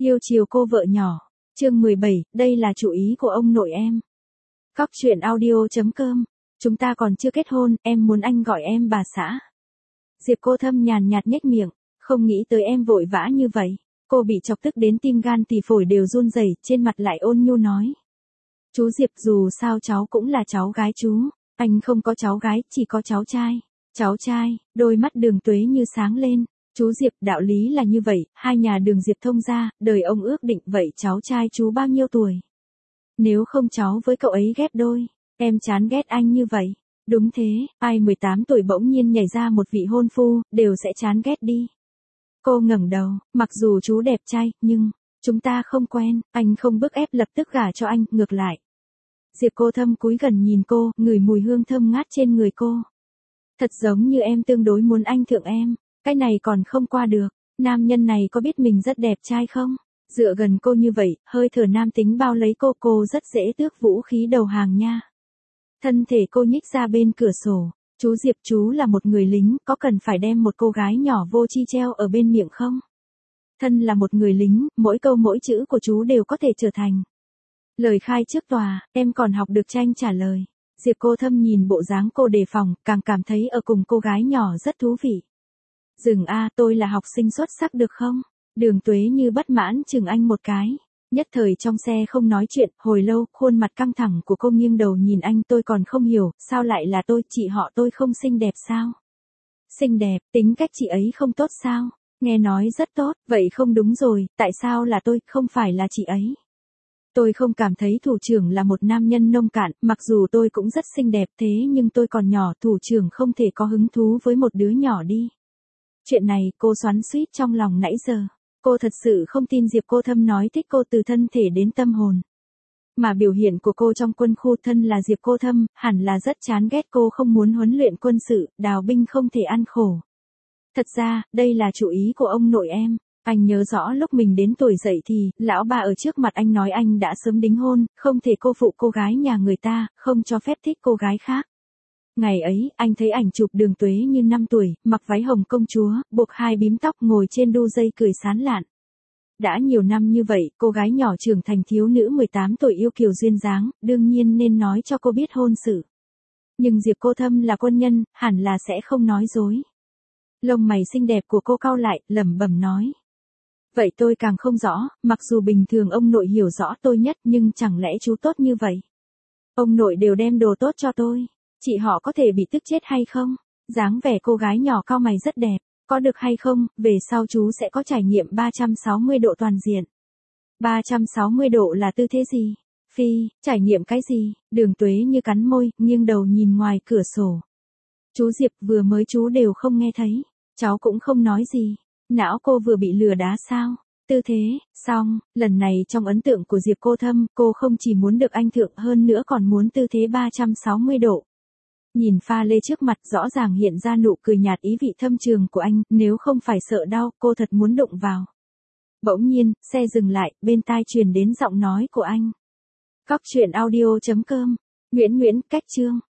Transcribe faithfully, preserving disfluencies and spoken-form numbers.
Yêu chiều cô vợ nhỏ. Chương mười bảy, đây là chủ ý của ông nội em. Cóc truyện audio chấm com. Chúng ta còn chưa kết hôn, em muốn anh gọi em bà xã. Diệp Cô Thâm nhàn nhạt nhếch miệng, không nghĩ tới em vội vã như vậy. Cô bị chọc tức đến tim gan tỳ phổi đều run rẩy, trên mặt lại ôn nhu nói. Chú Diệp, dù sao cháu cũng là cháu gái chú, anh không có cháu gái, chỉ có cháu trai. Cháu trai, đôi mắt Đường Tuế như sáng lên. Chú Diệp, đạo lý là như vậy, hai nhà Đường Diệp thông gia, đời ông ước định vậy cháu trai chú bao nhiêu tuổi? Nếu không cháu với cậu ấy ghép đôi, em chán ghét anh như vậy. Đúng thế, ai mười tám tuổi bỗng nhiên nhảy ra một vị hôn phu, đều sẽ chán ghét đi. Cô ngẩng đầu, mặc dù chú đẹp trai, nhưng, chúng ta không quen, anh không bức ép lập tức gả cho anh, ngược lại. Diệp Cô Thâm cúi gần nhìn cô, ngửi mùi hương thơm ngát trên người cô. Thật giống như em tương đối muốn anh thượng em, cái này còn không qua được, nam nhân này có biết mình rất đẹp trai không? Dựa gần cô như vậy, hơi thở nam tính bao lấy cô, cô rất dễ tước vũ khí đầu hàng nha. Thân thể cô nhích ra bên cửa sổ, chú Diệp, chú là một người lính, có cần phải đem một cô gái nhỏ vô tri treo ở bên miệng không? Thân là một người lính, mỗi câu mỗi chữ của chú đều có thể trở thành lời khai trước tòa, em còn học được tranh trả lời. Diệp Cô Thâm nhìn bộ dáng cô đề phòng, càng cảm thấy ở cùng cô gái nhỏ rất thú vị. Dừng a, tôi là học sinh xuất sắc được không? Đường Tuế như bất mãn chừng anh một cái. Nhất thời trong xe không nói chuyện, hồi lâu, khuôn mặt căng thẳng của cô nghiêng đầu nhìn anh, tôi còn không hiểu, sao lại là tôi, chị họ tôi không xinh đẹp sao? Xinh đẹp, tính cách chị ấy không tốt sao? Nghe nói rất tốt, vậy không đúng rồi, tại sao là tôi, không phải là chị ấy? Tôi không cảm thấy thủ trưởng là một nam nhân nông cạn, mặc dù tôi cũng rất xinh đẹp thế nhưng tôi còn nhỏ, thủ trưởng không thể có hứng thú với một đứa nhỏ đi. Chuyện này cô xoắn xuýt trong lòng nãy giờ. Cô thật sự không tin Diệp Cô Thâm nói thích cô từ thân thể đến tâm hồn. Mà biểu hiện của cô trong quân khu thân là Diệp Cô Thâm, hẳn là rất chán ghét cô không muốn huấn luyện quân sự, đào binh không thể ăn khổ. Thật ra, đây là chủ ý của ông nội em. Anh nhớ rõ lúc mình đến tuổi dậy thì, lão bà ở trước mặt anh nói anh đã sớm đính hôn, không thể cô phụ cô gái nhà người ta, không cho phép thích cô gái khác. Ngày ấy, anh thấy ảnh chụp Đường Tuế như năm tuổi, mặc váy hồng công chúa, buộc hai bím tóc ngồi trên đu dây cười sán lạn. Đã nhiều năm như vậy, cô gái nhỏ trưởng thành thiếu nữ mười tám tuổi yêu kiều duyên dáng, đương nhiên nên nói cho cô biết hôn sự. Nhưng Diệp Cô Thâm là quân nhân, hẳn là sẽ không nói dối. Lông mày xinh đẹp của cô cau lại, lẩm bẩm nói. Vậy tôi càng không rõ, mặc dù bình thường ông nội hiểu rõ tôi nhất nhưng chẳng lẽ chú tốt như vậy? Ông nội đều đem đồ tốt cho tôi. Chị họ có thể bị tức chết hay không? Dáng vẻ cô gái nhỏ cau mày rất đẹp, có được hay không? Về sau chú sẽ có trải nghiệm ba trăm sáu mươi độ toàn diện. ba trăm sáu mươi độ là tư thế gì? Phi, trải nghiệm cái gì? Đường Tuế như cắn môi, nghiêng đầu nhìn ngoài cửa sổ. Chú Diệp, vừa mới chú đều không nghe thấy, cháu cũng không nói gì. Não cô vừa bị lừa đá sao? Tư thế, xong, lần này trong ấn tượng của Diệp Cô Thâm, cô không chỉ muốn được anh thượng hơn nữa còn muốn tư thế ba trăm sáu mươi độ. Nhìn pha lê trước mặt rõ ràng hiện ra nụ cười nhạt ý vị thâm trường của anh, nếu không phải sợ đau, cô thật muốn đụng vào. Bỗng nhiên, xe dừng lại, bên tai truyền đến giọng nói của anh. Cóc truyện audio chấm com, Nguyễn Nguyễn, cách chương.